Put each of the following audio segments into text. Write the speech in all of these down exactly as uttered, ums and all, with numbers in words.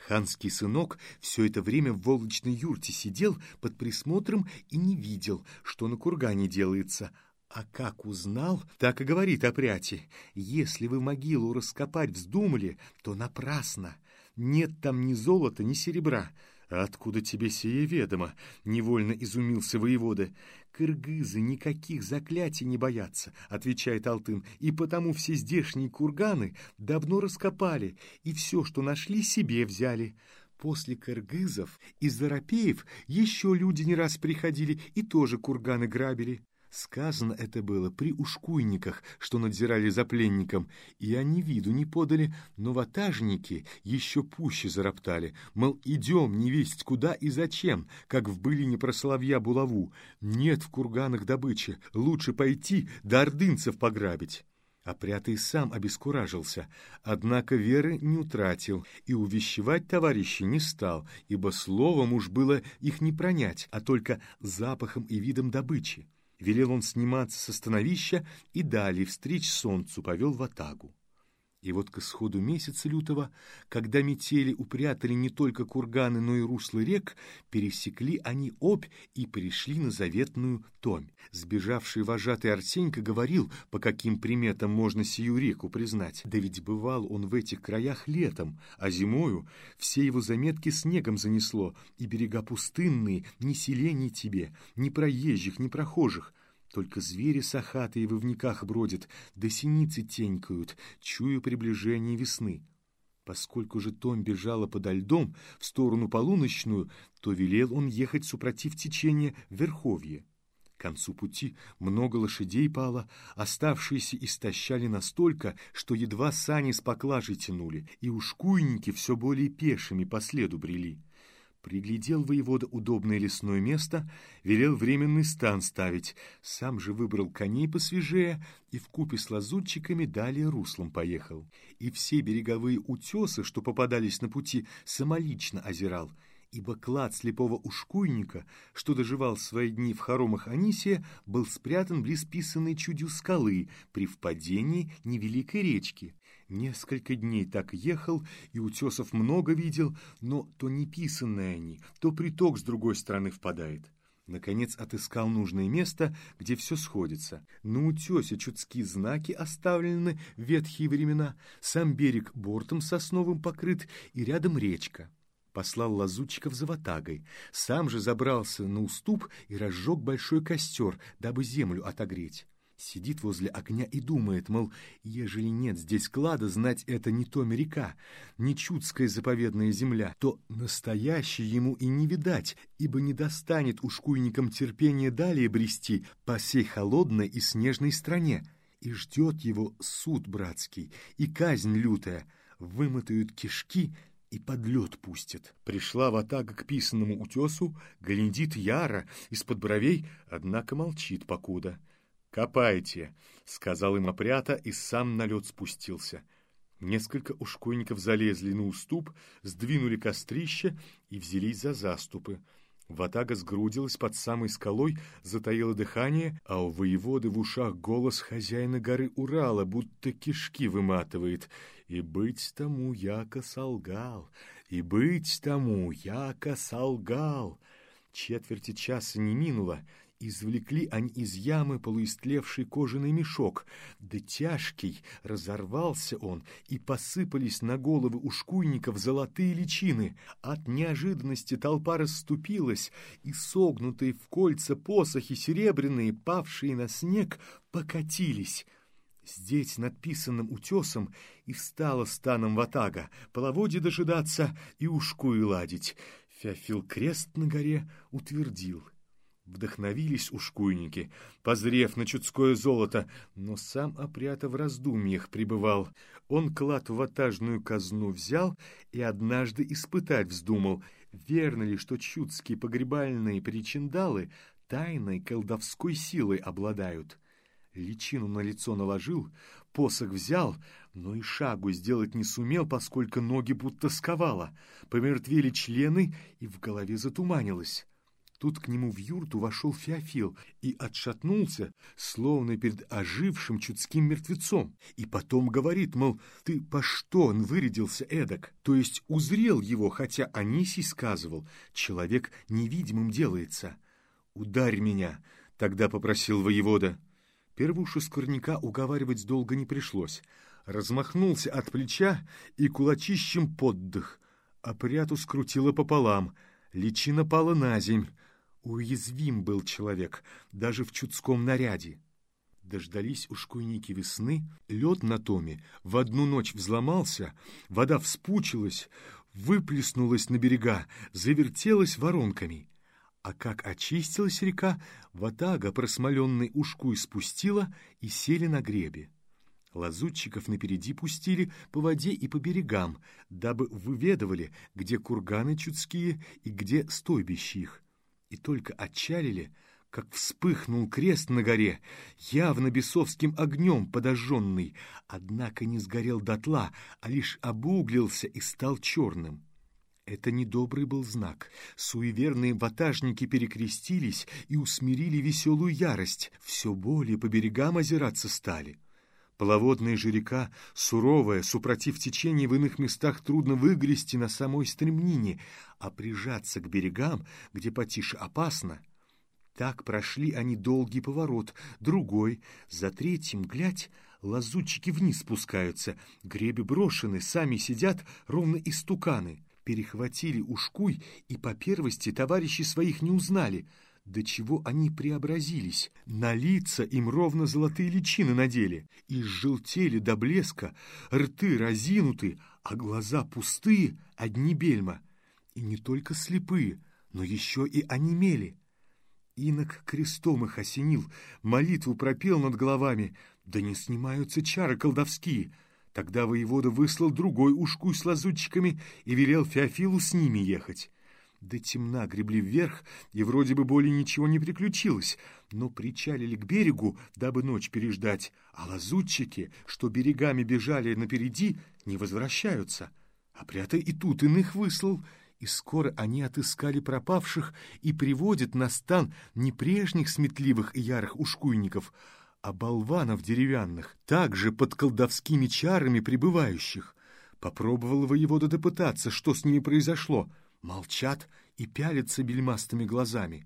Ханский сынок все это время в волочной юрте сидел под присмотром и не видел, что на кургане делается. А как узнал, так и говорит опряти: если вы могилу раскопать вздумали, то напрасно. Нет там ни золота, ни серебра. «А откуда тебе сие ведомо?» — невольно изумился воевода. «Кыргызы никаких заклятий не боятся», — отвечает Алтын, «и потому все здешние курганы давно раскопали, и все, что нашли, себе взяли. После кыргызов из Арапеев еще люди не раз приходили и тоже курганы грабили». Сказано это было при ушкуйниках, что надзирали за пленником, и они виду не подали, но ватажники еще пуще зароптали, мол, идем невесть куда и зачем, как в былине про соловья булаву. Нет в курганах добычи, лучше пойти да ордынцев пограбить. Опрятый сам обескуражился, однако веры не утратил и увещевать товарищей не стал, ибо словом уж было их не пронять, а только запахом и видом добычи. Велел он сниматься со становища и далее встреч солнцу повел ватагу. И вот к исходу месяца лютого, когда метели упрятали не только курганы, но и русла рек, пересекли они Обь и пришли на заветную Томь. Сбежавший вожатый Артенька говорил, по каким приметам можно сию реку признать. Да ведь бывал он в этих краях летом, а зимою все его заметки снегом занесло, и берега пустынные, ни селений тебе, ни проезжих, ни прохожих. Только звери сахатые в ивниках бродят, да синицы тенькают, чуя приближение весны. Поскольку же Томь бежала подо льдом в сторону полуночную, то велел он ехать супротив течения в Верховье. К концу пути много лошадей пало, оставшиеся истощали настолько, что едва сани с поклажей тянули, и ушкуйники все более пешими по следу брели. Приглядел воевода удобное лесное место, велел временный стан ставить, сам же выбрал коней посвежее и вкупе с лазутчиками далее руслом поехал. И все береговые утесы, что попадались на пути, самолично озирал, ибо клад слепого ушкуйника, что доживал свои дни в хоромах Анисия, был спрятан близ писаной чудью скалы при впадении невеликой речки. Несколько дней так ехал, и утесов много видел, но то не писанные они, то приток с другой стороны впадает. Наконец отыскал нужное место, где все сходится. На утесе чудские знаки оставлены в ветхие времена, сам берег бортом сосновым покрыт, и рядом речка. Послал лазутчиков за ватагой, сам же забрался на уступ и разжег большой костер, дабы землю отогреть. Сидит возле огня и думает, мол, ежели нет здесь клада, знать это не Томь река, не чудская заповедная земля, то настоящей ему и не видать, ибо не достанет ушкуйникам терпения далее брести по сей холодной и снежной стране. И ждет его суд братский и казнь лютая, вымотают кишки и под лед пустят. Пришла ватага к писанному утесу, глядит яро из-под бровей, однако молчит покуда. «Копайте», — сказал им опрята и сам на лед спустился. Несколько ушкуйников залезли на уступ, сдвинули кострище и взялись за заступы. Ватага сгрудилась под самой скалой, затаила дыхание, а у воеводы в ушах голос хозяина горы Урала, будто кишки выматывает. «И быть тому, яко солгал, и быть тому, яко солгал». Четверти часа не минуло. Извлекли они из ямы полуистлевший кожаный мешок, да тяжкий, разорвался он, и посыпались на головы ушкуйников золотые личины. От неожиданности толпа расступилась, и согнутые в кольца посохи серебряные, павшие на снег, покатились. Здесь, над писанным утесом, и встала станом ватага, половодья дожидаться и ушкуй ладить. Феофил крест на горе утвердил. Вдохновились ушкуйники, позрев на чудское золото, но сам опрята в раздумьях пребывал. Он клад в ватажную казну взял и однажды испытать вздумал, верно ли, что чудские погребальные причиндалы тайной колдовской силой обладают. Личину на лицо наложил, посох взял, но и шагу сделать не сумел, поскольку ноги будто сковало. Помертвели члены, и в голове затуманилось. Тут к нему в юрту вошел Феофил и отшатнулся, словно перед ожившим чудским мертвецом. И потом говорит, мол, ты по что он вырядился эдак? То есть узрел его, хотя Анисий сказывал, человек невидимым делается. «Ударь меня», — тогда попросил воевода. Первушу Скорняка уговаривать долго не пришлось. Размахнулся от плеча и кулачищем поддых. Опряту скрутило пополам, личина пала на земь. Уязвим был человек, даже в чудском наряде. Дождались ушкуйники весны, лед на томе в одну ночь взломался, вода вспучилась, выплеснулась на берега, завертелась воронками. А как очистилась река, ватага просмоленный ушкуй спустила и сели на гребе. Лазутчиков напереди пустили по воде и по берегам, дабы выведывали, где курганы чудские и где стойбища их. И только отчалили, как вспыхнул крест на горе, явно бесовским огнем подожженный, однако не сгорел дотла, а лишь обуглился и стал черным. Это недобрый был знак. Суеверные ватажники перекрестились и усмирили веселую ярость, все более по берегам озираться стали. Половодная же река, суровая, супротив течения в иных местах трудно выгрести на самой стремнине, а прижаться к берегам, где потише, опасно. Так прошли они долгий поворот, другой, за третьим, глядь, лазутчики вниз спускаются, греби брошены, сами сидят, ровно истуканы. Перехватили ушкуй, и по первости товарищи своих не узнали, до чего они преобразились. На лица им ровно золотые личины надели, и желтели до блеска, рты разинуты, а глаза пустые, одни бельма. И не только слепые, но еще и онемели. Инок крестом их осенил, молитву пропел над головами, да не снимаются чары колдовские. Тогда воевода выслал другой ушкуй с лазутчиками и велел Феофилу с ними ехать. До темна гребли вверх, и вроде бы более ничего не приключилось, но причалили к берегу, дабы ночь переждать, а лазутчики, что берегами бежали напереди, не возвращаются. Опрята и тут иных выслал, и скоро они отыскали пропавших и приводят на стан не прежних сметливых и ярых ушкуйников, а болванов деревянных, также под колдовскими чарами пребывающих. Попробовал воевода допытаться, что с ними произошло. Молчат и пялятся бельмастыми глазами.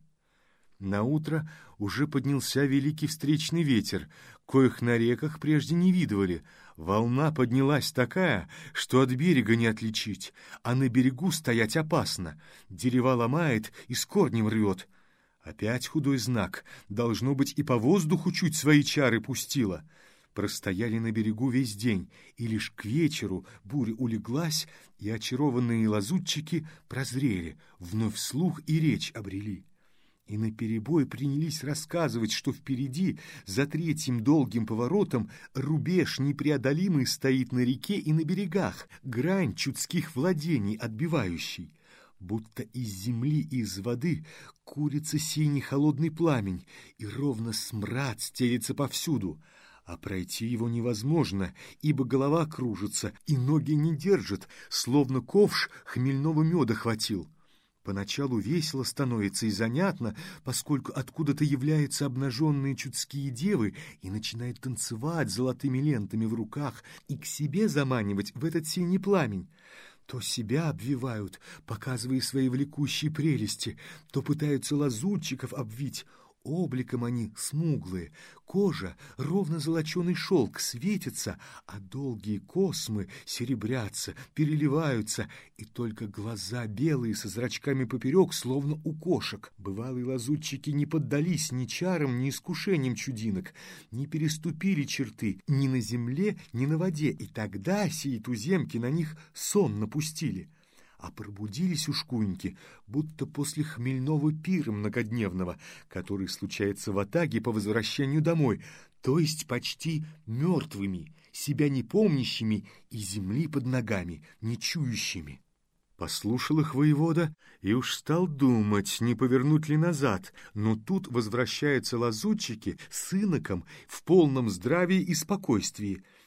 Наутро уже поднялся великий встречный ветер, коих на реках прежде не видывали. Волна поднялась такая, что от берега не отличить, а на берегу стоять опасно. Дерева ломает и с корнем рвет. Опять худой знак. Должно быть, и по воздуху чуть свои чары пустила. Простояли на берегу весь день, и лишь к вечеру буря улеглась, и очарованные лазутчики прозрели, вновь слух и речь обрели. И наперебой принялись рассказывать, что впереди, за третьим долгим поворотом, рубеж непреодолимый стоит на реке и на берегах, грань чудских владений отбивающий. Будто из земли и из воды курится синий холодный пламень, и ровно смрад стелется повсюду. А пройти его невозможно, ибо голова кружится, и ноги не держат, словно ковш хмельного меда хватил. Поначалу весело становится и занятно, поскольку откуда-то являются обнаженные чудские девы и начинают танцевать золотыми лентами в руках и к себе заманивать в этот синий пламень. То себя обвивают, показывая свои влекущие прелести, то пытаются лазутчиков обвить. Обликом они смуглые, кожа, ровно золоченый шелк, светится, а долгие космы серебрятся, переливаются, и только глаза белые со зрачками поперек, словно у кошек. Бывалые лазутчики не поддались ни чарам, ни искушениям чудинок, не переступили черты ни на земле, ни на воде, и тогда сии туземки на них сон напустили. А пробудились ушкуйники, будто после хмельного пира многодневного, который случается в ватаге по возвращению домой, то есть почти мертвыми, себя не помнящими и земли под ногами не чующими. Послушал их воевода и уж стал думать, не повернуть ли назад, но тут возвращаются лазутчики с иноком в полном здравии и спокойствии.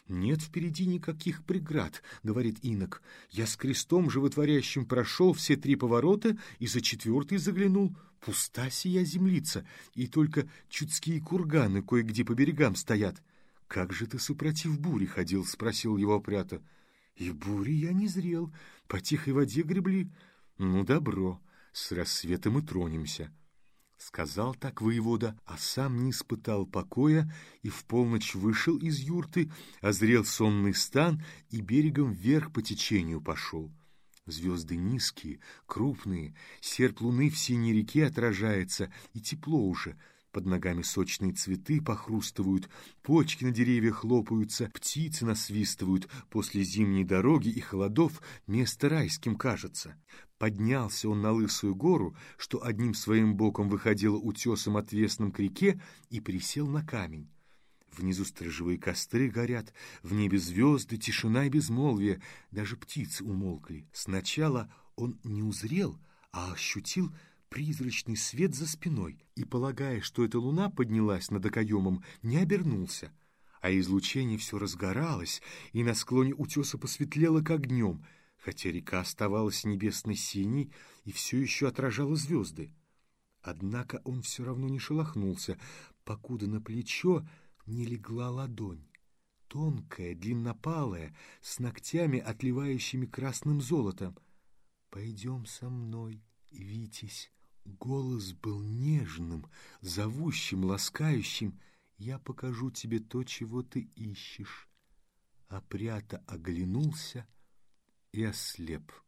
«Нет впереди никаких преград», — говорит инок. «Я с крестом животворящим прошел все три поворота и за четвертый заглянул. Пуста сия землица, и только чудские курганы кое-где по берегам стоят». «Как же ты супротив бури ходил?» — спросил его опрята. «И бури я не зрел, по тихой воде гребли». «Ну, добро, с рассветом и тронемся». Сказал так воевода, а сам не испытал покоя и в полночь вышел из юрты, озрел сонный стан и берегом вверх по течению пошел. Звезды низкие, крупные, серп луны в синей реке отражается, и тепло уже. Под ногами сочные цветы похрустывают, почки на деревьях хлопаются, птицы насвистывают. После зимней дороги и холодов место райским кажется. Поднялся он на лысую гору, что одним своим боком выходила утесом отвесным к реке, и присел на камень. Внизу сторожевые костры горят, в небе звезды, тишина и безмолвие, даже птицы умолкли. Сначала он не узрел, а ощутил призрачный свет за спиной и, полагая, что эта луна поднялась над окоемом, не обернулся. А излучение все разгоралось, и на склоне утеса посветлело, как днем, хотя река оставалась небесной синей и все еще отражала звезды. Однако он все равно не шелохнулся, покуда на плечо не легла ладонь, тонкая, длиннопалая, с ногтями, отливающими красным золотом. «Пойдем со мной, Витязь». Голос был нежным, зовущим, ласкающим. «Я покажу тебе то, чего ты ищешь». Опрята оглянулся и ослеп.